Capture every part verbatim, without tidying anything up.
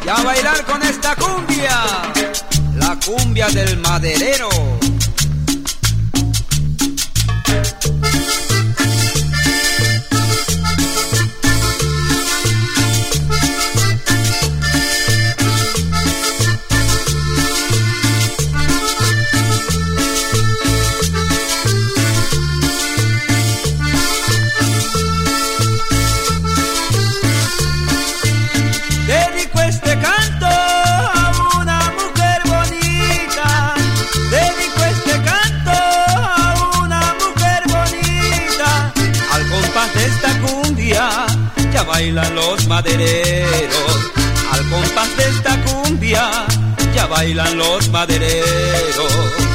y a bailar con esta cumbia, la cumbia del maderero. Ya bailan los madereros, al compás de esta cumbia, ya bailan los madereros.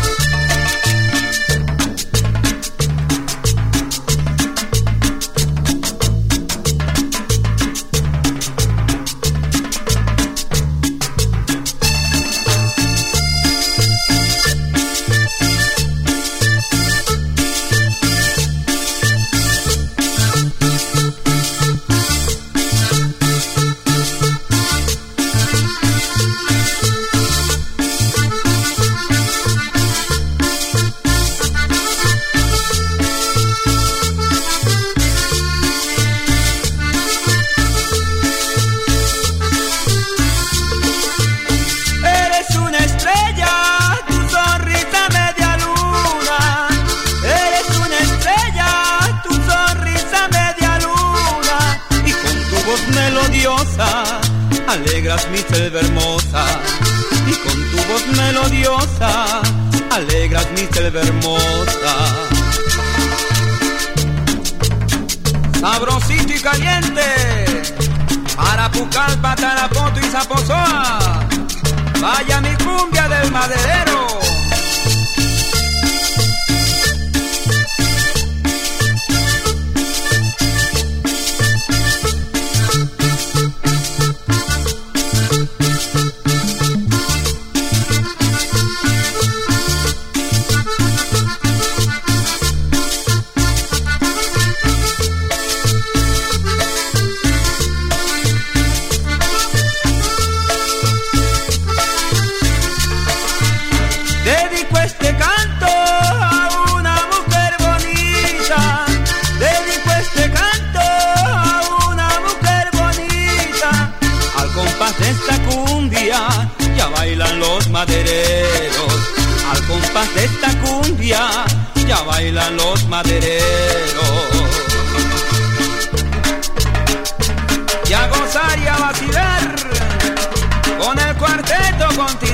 Alegras mi selva hermosa, y con tu voz melodiosa, alegras mi selva hermosa. Sabrosito y caliente, para Pucallpa, Tarapoto y Zaposoa, vaya mi cumbia del maderero. Ya bailan los madereros, al compás de esta cumbia, ya bailan los madereros. Y a gozar y a vacilar con el cuarteto contigo.